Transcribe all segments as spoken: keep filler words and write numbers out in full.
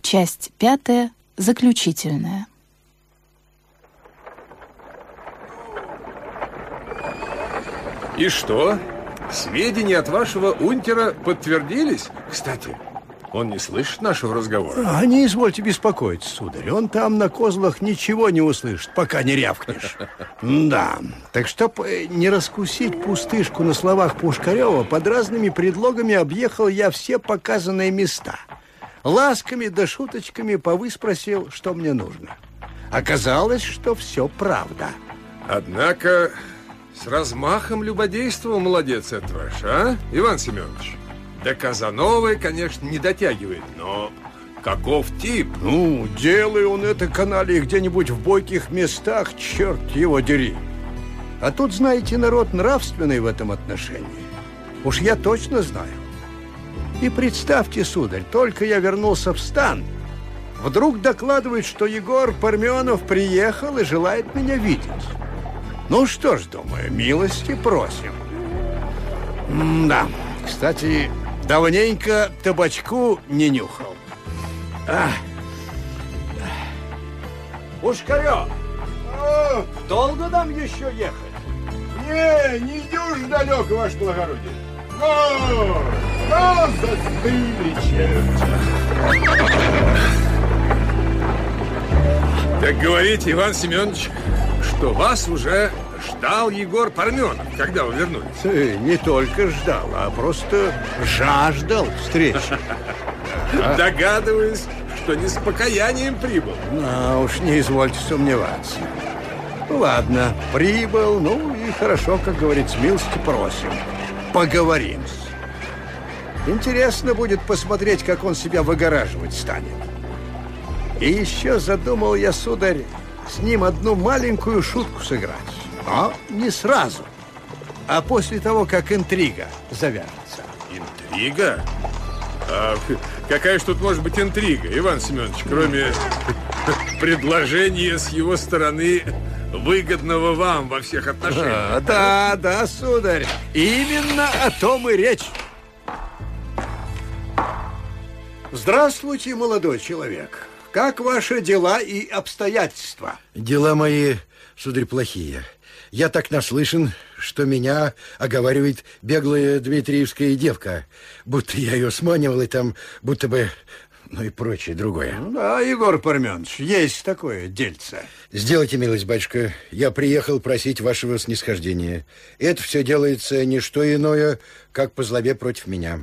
Часть пятая, заключительная. И что? Сведения от вашего унтера подтвердились? Кстати, он не слышит нашего разговора. А не извольте беспокоиться, сударь. Он там на козлах ничего не услышит, пока не рявкнешь. Да, так чтоб не раскусить пустышку на словах Пушкарева, под разными предлогами объехал я все показанные места. Ласками да шуточками повыспросил, что мне нужно. Оказалось, что все правда. Однако с размахом любодействовал молодец этот ваш, а, Иван Семенович? До Казановой, конечно, не дотягивает, но каков тип? Ну, делай он это канале где-нибудь в бойких местах, черт его дери. А тут, знаете, народ нравственный в этом отношении. Уж я точно знаю. И представьте, сударь, только я вернулся в стан, вдруг докладывает, что Егор Парменов приехал и желает меня видеть. Ну что ж, думаю, милости просим. М-да, кстати, давненько табачку не нюхал. А. Пушкарев! А, долго нам еще ехать? Не, не идешь далеко, ваше благородие. Но, но застыли черти. Так говорите, Иван Семенович, что вас уже ждал Егор Парменов, когда вы вернулись? Ты не только ждал, а просто жаждал встречи. Догадываюсь, что не с покаянием прибыл. А уж не извольте сомневаться. Ладно, прибыл, ну и хорошо, как говорится, милости просим. Поговорим. Интересно будет посмотреть, как он себя выгораживать станет. И еще задумал я, сударь, с ним одну маленькую шутку сыграть. Но не сразу, а после того, как интрига завяжется. Интрига? А какая ж тут может быть интрига, Иван Семенович, кроме предложения с его стороны выгодного вам во всех отношениях? А, да, да, сударь, именно о том и речь. Здравствуйте, молодой человек. Как ваши дела и обстоятельства? Дела мои, сударь, плохие. Я так наслышан, что меня оговаривает беглая дмитриевская девка. Будто я ее сманивал, и там будто бы... Ну и прочее, другое. Ну, да, Егор Парменович, есть такое дельце. Сделайте милость, батюшка. Я приехал просить вашего снисхождения. Это все делается не что иное, как по злобе против меня.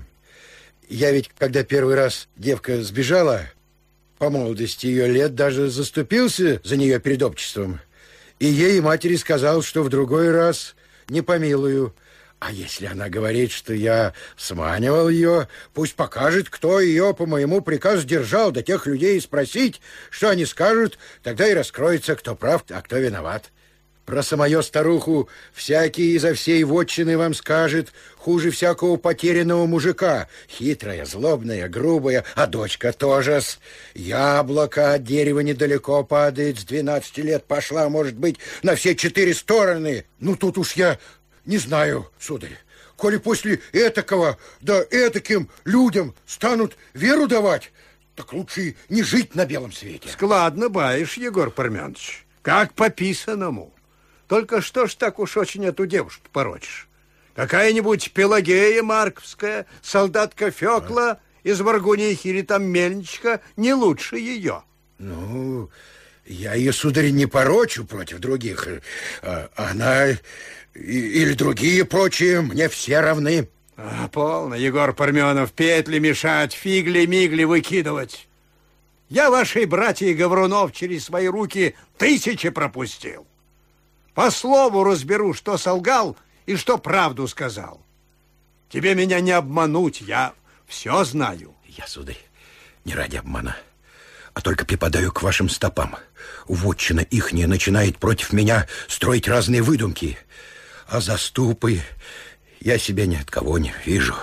Я ведь, когда первый раз девка сбежала, по молодости ее лет даже заступился за нее перед обществом. И ей, матери, сказал, что в другой раз не помилую. А если она говорит, что я сманивал ее, пусть покажет, кто ее по моему приказу держал, до тех людей и спросить, что они скажут, тогда и раскроется, кто прав, а кто виноват. Про самую старуху всякий изо всей вотчины вам скажет, хуже всякого потерянного мужика. Хитрая, злобная, грубая, а дочка тоже-с. Яблоко от дерева недалеко падает, с двенадцати лет пошла, может быть, на все четыре стороны. Ну, тут уж я не знаю, сударь. Коли после этакого, да этаким людям станут веру давать, так лучше не жить на белом свете. Складно баишь, Егор Парменович, как по писаному. Только что ж так уж очень эту девушку порочишь? Какая-нибудь Пелагея Марковская, солдатка Фёкла а? из Варгунихи или там Мельничка не лучше ее. Ну, я ее, сударь, не порочу против других. А, она или другие прочие мне все равны. А, полно, Егор Парменов, петли мешать, фигли-мигли выкидывать. Я вашей братьей Гаврунов через свои руки тысячи пропустил. По слову разберу, что солгал и что правду сказал. Тебе меня не обмануть, я все знаю. Я, сударь, не ради обмана, а только припадаю к вашим стопам. Вотчина ихняя начинает против меня строить разные выдумки, а заступы я себя ни от кого не вижу.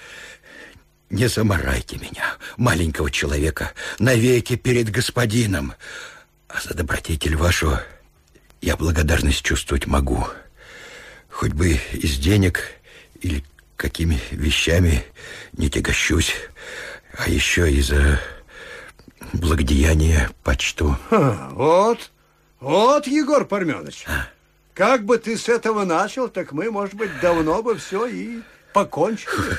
Не замарайте меня, маленького человека, навеки перед господином, а за добродетель вашу я благодарность чувствовать могу. Хоть бы из денег или какими вещами не тягощусь, а еще и за благодеяние почту. Ха, вот, вот, Егор Парменович. А? Как бы ты с этого начал, так мы, может быть, давно бы все и покончили.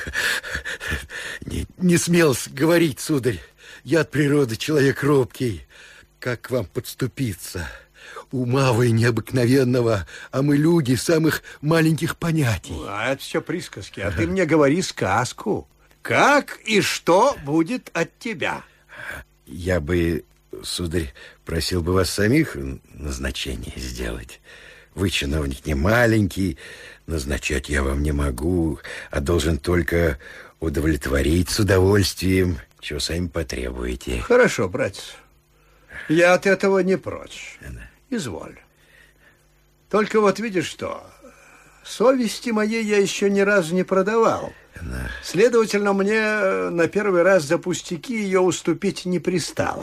Не, не смел говорить, сударь. Я от природы человек робкий. Как к вам подступиться? Ума вы необыкновенного, а мы люди самых маленьких понятий. А это все присказки, а ты мне говори сказку. Как и что будет от тебя? Я бы, сударь, просил бы вас самих назначение сделать. Вы чиновник не маленький, назначать я вам не могу, а должен только удовлетворить с удовольствием, чего сами потребуете. Хорошо, братец. Я от этого не прочь. Изволь. Только вот видишь что, совести моей я еще ни разу не продавал. Да. Следовательно, мне на первый раз за пустяки ее уступить не пристало.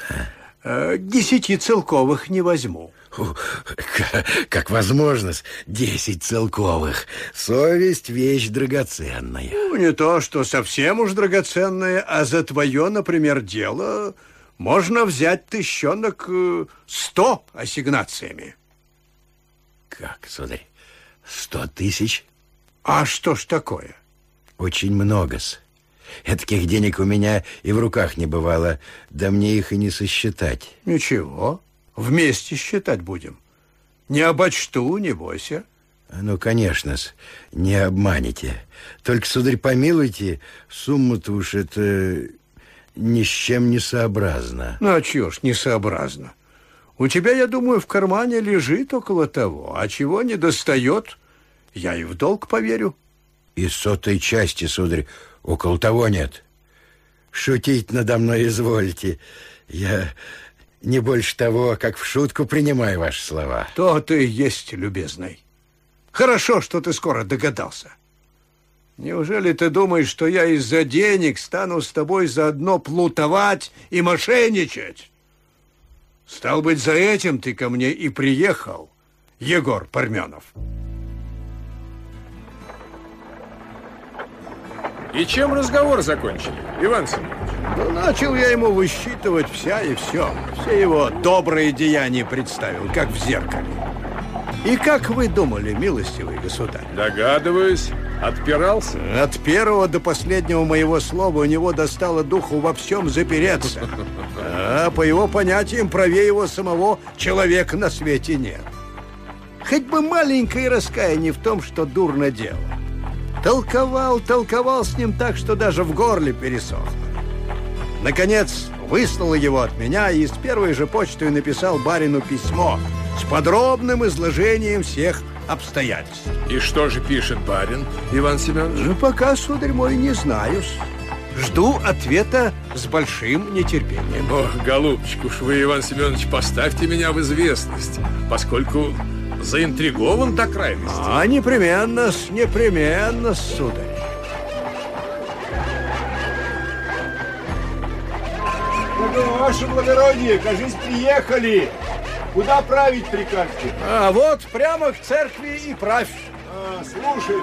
Десяти целковых не возьму. Как, как возможность, десять целковых. Совесть — вещь драгоценная. Ну, не то, что совсем уж драгоценная, а за твое, например, дело можно взять тыщенок сто ассигнациями. Как, сударь, сто тысяч? А что ж такое? Очень много-с. Таких денег у меня и в руках не бывало, да мне их и не сосчитать. Ничего, вместе считать будем. Не обочту, не бойся. Ну, конечно-с, не обманете. Только, сударь, помилуйте, сумма-то уж это ни с чем не сообразно. Ну, а чего ж не сообразно? У тебя, я думаю, в кармане лежит около того, а чего не достает, я и в долг поверю. И сотой части, сударь, около того нет. Шутить надо мной извольте. Я не больше того, как в шутку принимаю ваши слова. То ты и есть, любезный. Хорошо, что ты скоро догадался. Неужели ты думаешь, что я из-за денег стану с тобой заодно плутовать и мошенничать? Стал быть, за этим ты ко мне и приехал, Егор Парменов. И чем разговор закончили, Иван Семенович? Ну, начал я ему высчитывать вся и все. Все его добрые деяния представил, как в зеркале. И как вы думали, милостивый государь? Догадываюсь, отпирался? От первого до последнего моего слова у него достало духу во всем запереться. А по его понятиям правее его самого человека на свете нет. Хоть бы маленькое раскаяние в том, что дурно делал. Толковал, толковал с ним так, что даже в горле пересохло. Наконец, выслал его от меня и с первой же почтой написал барину письмо с подробным изложением всех обстоятельств. И что же пишет барин, Иван Семенович? Ну, пока, сударь мой, не знаю. Жду ответа с большим нетерпением. Ох, голубчик, уж вы, Иван Семенович, поставьте меня в известность, поскольку заинтригован до крайности. А, непременно, непременно, сударь. Ваше благородие, кажись, приехали. Куда править прикажете? А вот прямо к церкви и правь. А, слушай,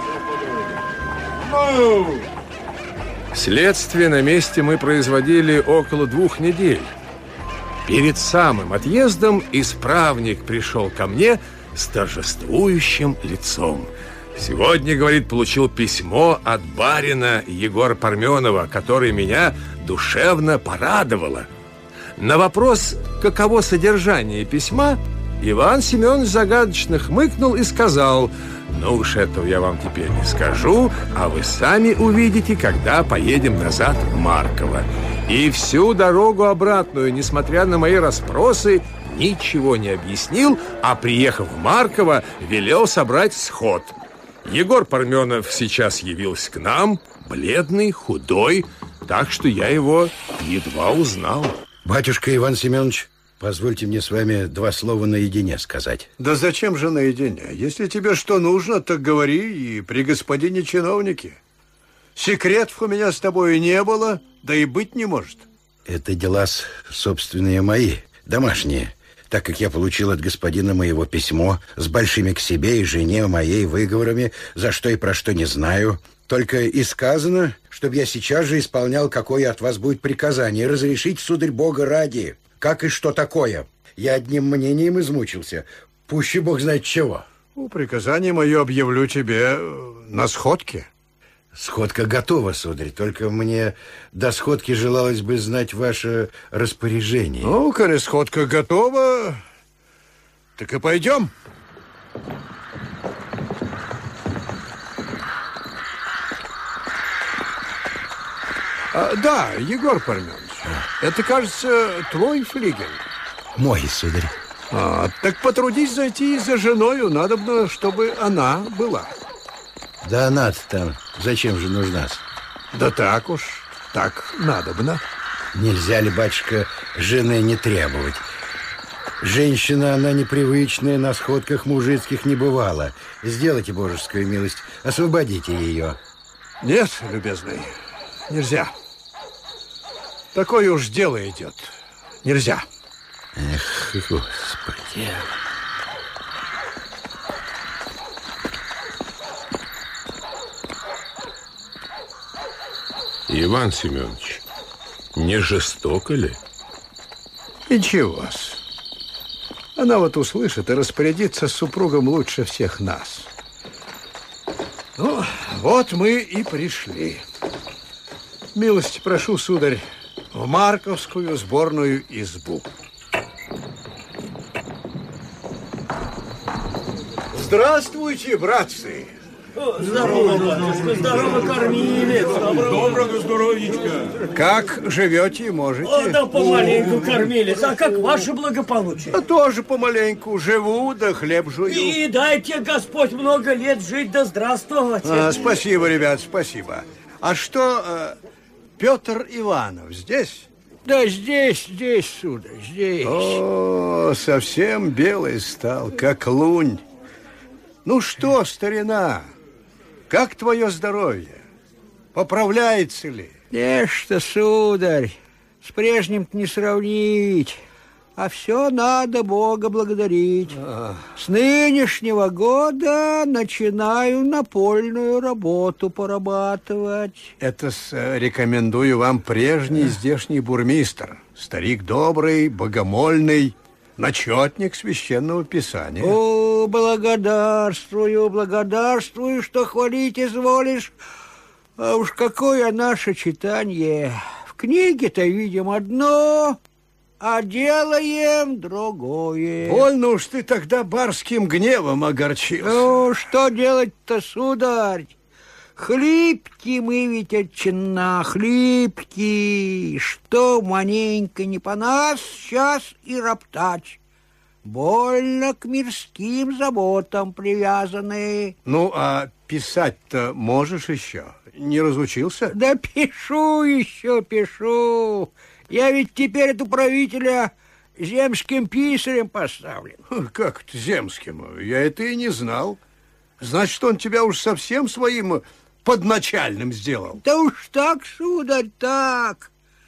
ну. Следствие на месте мы производили около двух недель. Перед самым отъездом исправник пришел ко мне с торжествующим лицом. Сегодня, говорит, получил письмо от барина Егора Парменова, которое меня душевно порадовало. На вопрос, каково содержание письма, Иван Семенович загадочно хмыкнул и сказал: ну уж этого я вам теперь не скажу, а вы сами увидите, когда поедем назад в Марково. И всю дорогу обратную, несмотря на мои расспросы, ничего не объяснил, а, приехав в Марково, велел собрать сход. Егор Парменов сейчас явился к нам, бледный, худой, так что я его едва узнал. Батюшка Иван Семенович, позвольте мне с вами два слова наедине сказать. Да зачем же наедине? Если тебе что нужно, так говори и при господине чиновнике. Секретов у меня с тобой не было, да и быть не может. Это дела собственные мои, домашние. так как я получил от господина моего письмо с большими к себе и жене моей выговорами, за что и про что не знаю. Только и сказано, чтобы я сейчас же исполнял, какое от вас будет приказание. Разрешить, сударь, Бога ради, как и что такое. Я одним мнением измучился. Пуще Бог знает чего. Ну, приказание мое объявлю тебе на сходке. Сходка готова, сударь, только мне до сходки желалось бы знать ваше распоряжение. Ну, коли сходка готова, так и пойдем. А, да, Егор Парменович, а. это, кажется, твой флигель. Мой, сударь. А, так потрудись зайти за женою, надобно, чтобы она была. Да она-то там зачем же нужна? Да так уж, так надобно. Нельзя ли, батюшка, жены не требовать? Женщина, она непривычная, на сходках мужицких не бывала. Сделайте божескую милость, освободите ее. Нет, любезный, нельзя. Такое уж дело идет. Нельзя. Эх, Господи. Иван Семенович, не жестоко ли? Ничего-с. Она вот услышит и распорядится с супругом лучше всех нас. Ну, вот мы и пришли. Милости прошу, сударь, в Марковскую сборную избу. Здравствуйте, братцы! Здорово, батюшка, здорово, кормилец. Доброго здоровьичка. Как живете и можете? О, да помаленьку, кормилец. А как ваше благополучие? А тоже помаленьку. Живу, да хлеб жую. И дайте Господь много лет жить да здравствовать. А, спасибо, ребят, спасибо. А что, э, Петр Иванов здесь? Да здесь, здесь, сударь, здесь. О, совсем белый стал, как лунь. Ну что, старина, как твое здоровье? Поправляется ли? Нечто, сударь, с прежним-то не сравнить. А все надо Бога благодарить. А. С нынешнего года начинаю напольную работу порабатывать. Это с, рекомендую вам прежний здешний бурмистр. Старик добрый, богомольный, начетник священного писания. О, благодарствую, благодарствую, что хвалить изволишь. А уж какое наше читание. В книге-то видим одно, а делаем другое. Больно уж ты тогда барским гневом огорчился. Ну, что делать-то, сударь? Хлипки мы ведь от чина, хлипки. Что маленько не по нас, сейчас и роптать. Больно к мирским заботам привязаны. Ну, а писать-то можешь еще? Не разучился? Да пишу еще, пишу. Я ведь теперь от управителя земским писарем поставлен. Как это земским? Я это и не знал. Значит, он тебя уж совсем своим подначальным сделал? Да уж так, сударь, так.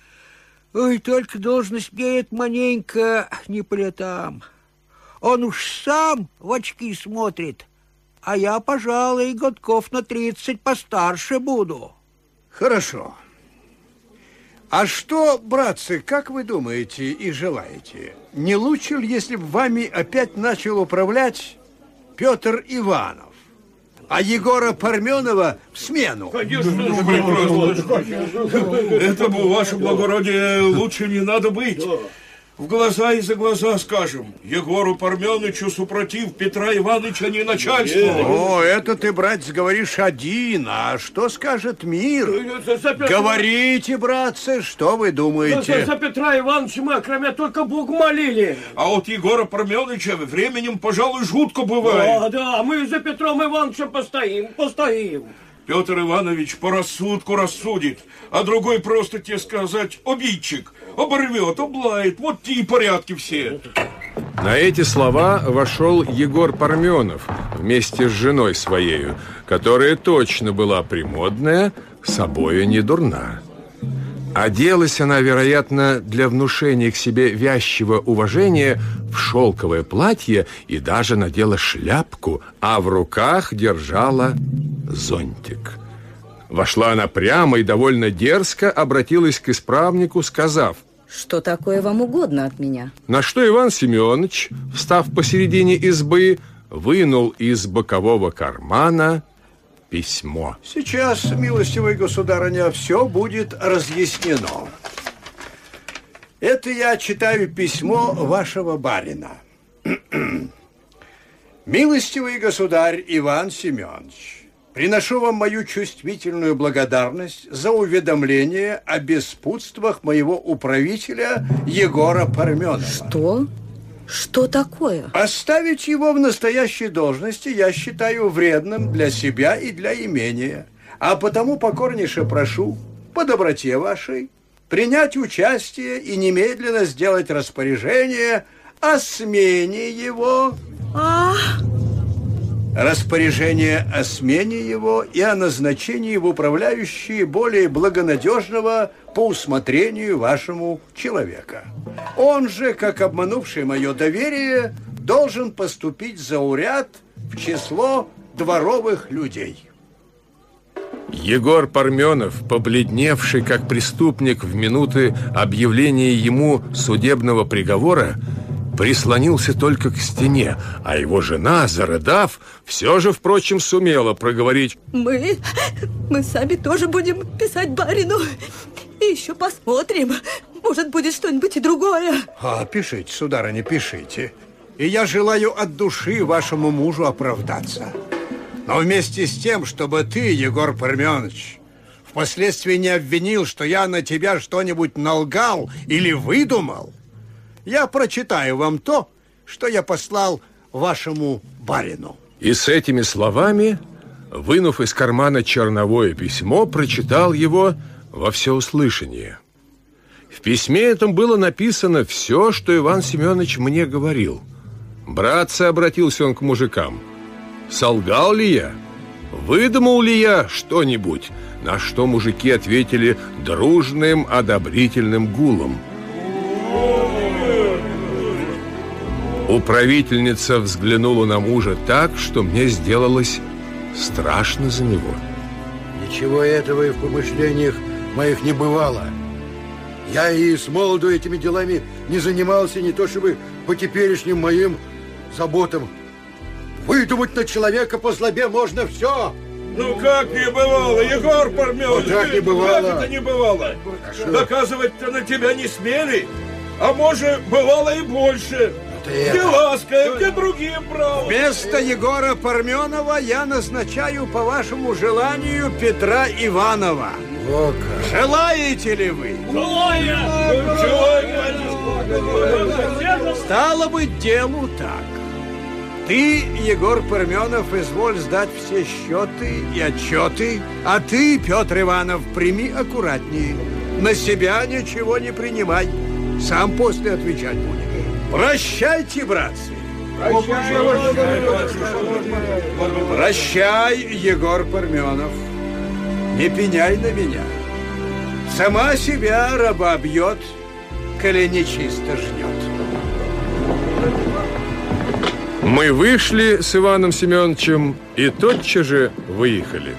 Ой, только должность мне эта маленько не по летам. Он уж сам в очки смотрит, а я, пожалуй, годков на тридцать постарше буду. Хорошо. А что, братцы, как вы думаете и желаете? Не лучше ли, если бы вами опять начал управлять Петр Иванов, а Егора Парменова в смену? Конечно, этому, ваше благородие, лучше не надо быть. В глаза и за глаза скажем. Егору Парменычу супротив Петра Ивановича не начальство. О, это ты, братец, говоришь один. А что скажет мир? Говорите, братцы, что вы думаете? За, за Петра Ивановича мы, кроме только Бог молили. А вот Егора Парменыча временем, пожалуй, жутко бывает. Да, да, мы за Петром Ивановичем постоим, постоим. Петр Иванович по рассудку рассудит, а другой просто, тебе сказать, обидчик. Оборвет, облает, вот те и порядки все. На эти слова вошел Егор Парменов вместе с женой своею, которая точно была премодная, собою не дурна. Оделась она, вероятно, для внушения к себе вязчего уважения в шелковое платье и даже надела шляпку, а в руках держала зонтик. Вошла она прямо и довольно дерзко обратилась к исправнику, сказав: что такое вам угодно от меня? На что Иван Семенович, встав посередине избы, вынул из бокового кармана письмо. Сейчас, милостивая государыня, все будет разъяснено. Это я читаю письмо вашего барина. Милостивый государь Иван Семенович, приношу вам мою чувствительную благодарность за уведомление о беспутствах моего управителя Егора Парменова. Что? Что такое? Оставить его в настоящей должности я считаю вредным для себя и для имения. А потому покорнейше прошу, по доброте вашей, принять участие и немедленно сделать распоряжение о смене его. А? Распоряжение о смене его и о назначении в управляющие более благонадежного по усмотрению вашему человека. Он же, как обманувший мое доверие, должен поступить зауряд в число дворовых людей. Егор Парменов, побледневший как преступник в минуты объявления ему судебного приговора, прислонился только к стене, а его жена, зарыдав, все же, впрочем, сумела проговорить: Мы, мы сами тоже будем писать барину. И еще посмотрим, может, будет что-нибудь и другое. А, пишите, сударыня, пишите. И я желаю от души вашему мужу оправдаться. Но вместе с тем, чтобы ты, Егор Парменович, впоследствии не обвинил, что я на тебя что-нибудь налгал или выдумал, я прочитаю вам то, что я послал вашему барину. И с этими словами, вынув из кармана черновое письмо, прочитал его во всеуслышание. В письме этом было написано все, что Иван Семенович мне говорил. Братцы, обратился он к мужикам, солгал ли я? Выдумал ли я что-нибудь? На что мужики ответили дружным одобрительным гулом. Управительница взглянула на мужа так, что мне сделалось страшно за него. Ничего этого и в помышлениях моих не бывало. Я и с молоду этими делами не занимался, не то чтобы по теперешним моим заботам. Выдумать на человека по злобе можно все. Ну как не бывало, Егор Парменович? Вот так не бывало. Как это не бывало? А доказывать-то на тебя не смели. А может, бывало и больше. Где ласка, где другие правы. Вместо Егора Парменова я назначаю по вашему желанию Петра Иванова. О, как. Желаете ли вы? Желаем. Стало быть, делу так. Ты, Егор Парменов, изволь сдать все счеты и отчеты, а ты, Петр Иванов, прими аккуратнее. На себя ничего не принимай. Сам после отвечать будешь. Прощайте, братцы. Прощай, Егор Парменов. Не пеняй на меня. Сама себя раба бьет, коли нечисто жнет. Мы вышли с Иваном Семеновичем и тотчас же выехали.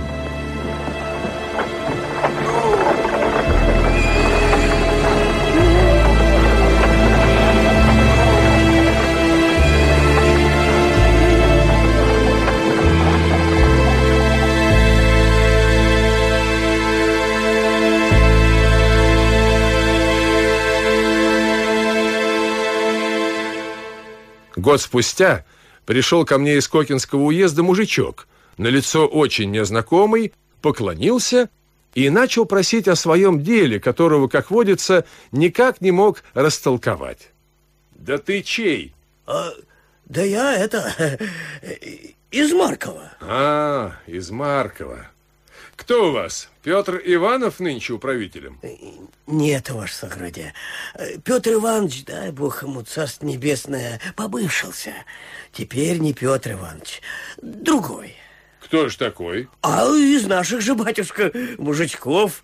Год спустя пришел ко мне из Кокинского уезда мужичок, на лицо очень незнакомый, поклонился и начал просить о своем деле, которого, как водится, никак не мог растолковать. Да ты чей? А, да я это из Маркова. А, из Маркова. Кто у вас? Петр Иванов нынче управителем? Нет, ваше сократие. Петр Иванович, дай бог ему царство небесное, побывшился. Теперь не Петр Иванович, другой. Кто ж такой? А из наших же, батюшка, мужичков.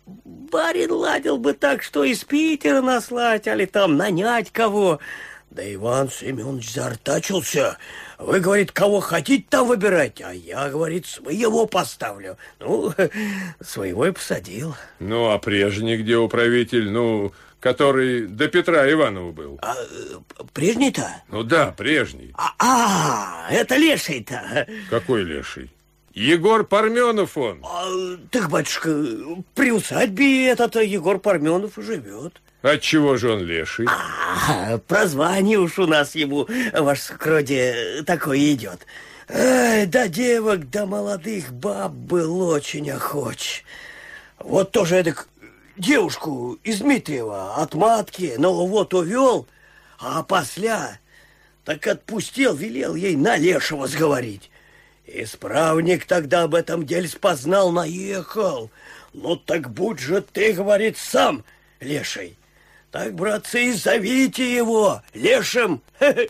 барин ладил бы так, что из Питера наслать, али там нанять кого. Да Иван Семенович заортачился. Вы, говорит, кого хотите, там выбирайте, а я, говорит, своего поставлю. Ну, своего и посадил. Ну, а прежний где управитель, ну, который до Петра Иванова был? А, прежний-то? Ну да, прежний. А, а это леший-то. Какой леший? Егор Парменов он. А, так, батюшка, при усадьбе этот Егор Парменов и живет. Отчего же он леший? А, прозвание уж у нас ему, ваше скроде, такое идет. Эй, да девок, да молодых баб был очень охоч. Вот тоже эдак девушку из Дмитриева от матки, ну вот увел, а после так отпустил, велел ей на лешего сговорить. Исправник тогда об этом деле спознал, наехал. Ну так будь же ты, говорит, сам леший. Так, братцы, и зовите его лешим.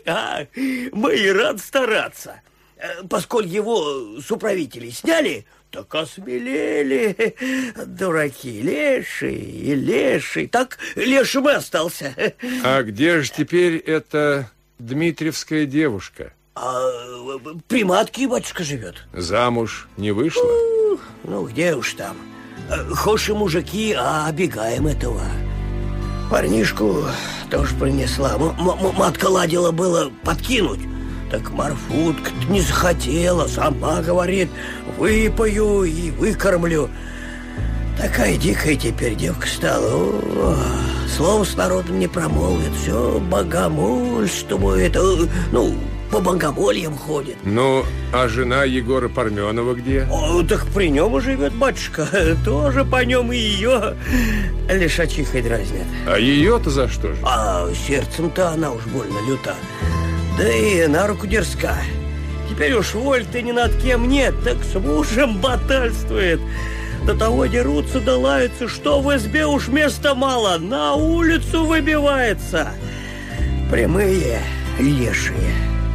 Мы и рад стараться. Поскольку его с управителей сняли, так осмелели. Дураки, леший и леший. Так лешим и остался. А где же теперь эта дмитриевская девушка? А при матке, батюшка, живет. Замуж не вышла? Ну, где уж там. Хоши мужики, а обегаем этого. Парнишку тоже принесла. М -м Матка ладила было подкинуть. Так Марфутка не захотела. Сама говорит, выпою и выкормлю. Такая дикая теперь девка стала. О, слово с народом не промолвит. Все богомольствует. Ну, по богомольям ходит. Ну, а жена Егора Парменова где? О, так при нем и живет, батюшка. Тоже по нем и ее лишачихой дразнят. А ее-то за что же? А сердцем-то она уж больно люта. Да и на руку дерзка. Теперь уж воль-то ни над кем нет, так с мужем батальствует. До того дерутся да лаются, что в избе уж места мало, на улицу выбивается. Прямые лешие.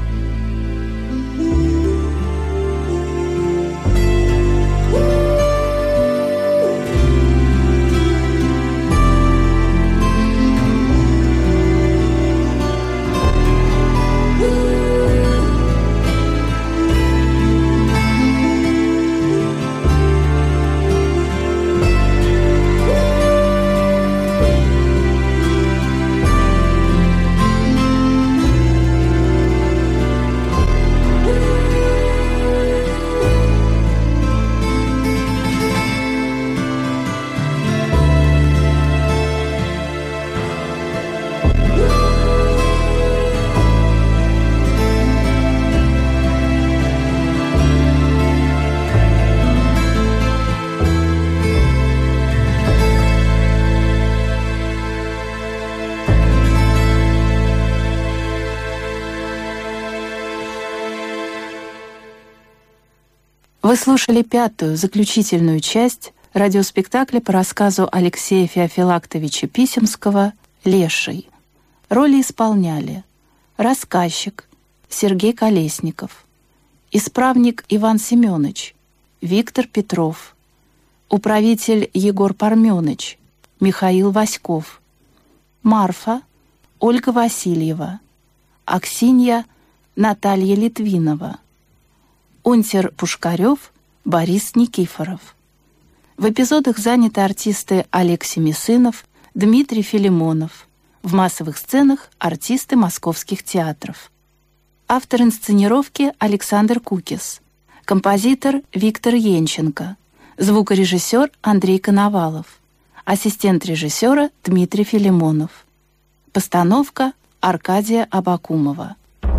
Вы слушали пятую, заключительную часть радиоспектакля по рассказу Алексея Феофилактовича Писемского «Леший». Роли исполняли рассказчик Сергей Колесников, исправник Иван Семенович, Виктор Петров, управитель Егор Парменыч, Михаил Васьков, Марфа Ольга Васильева, Аксинья Наталья Литвинова, унтер Пушкарев Борис Никифоров. В эпизодах заняты артисты Алексей Месынов, Дмитрий Филимонов. В массовых сценах артисты московских театров. Автор инсценировки Александр Кукис. Композитор Виктор Янченко. Звукорежиссер Андрей Коновалов. Ассистент режиссера Дмитрий Филимонов. Постановка Аркадия Абакумова.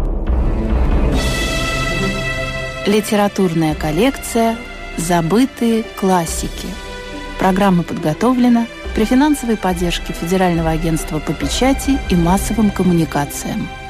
Литературная коллекция «Забытые классики». Программа подготовлена при финансовой поддержке Федерального агентства по печати и массовым коммуникациям.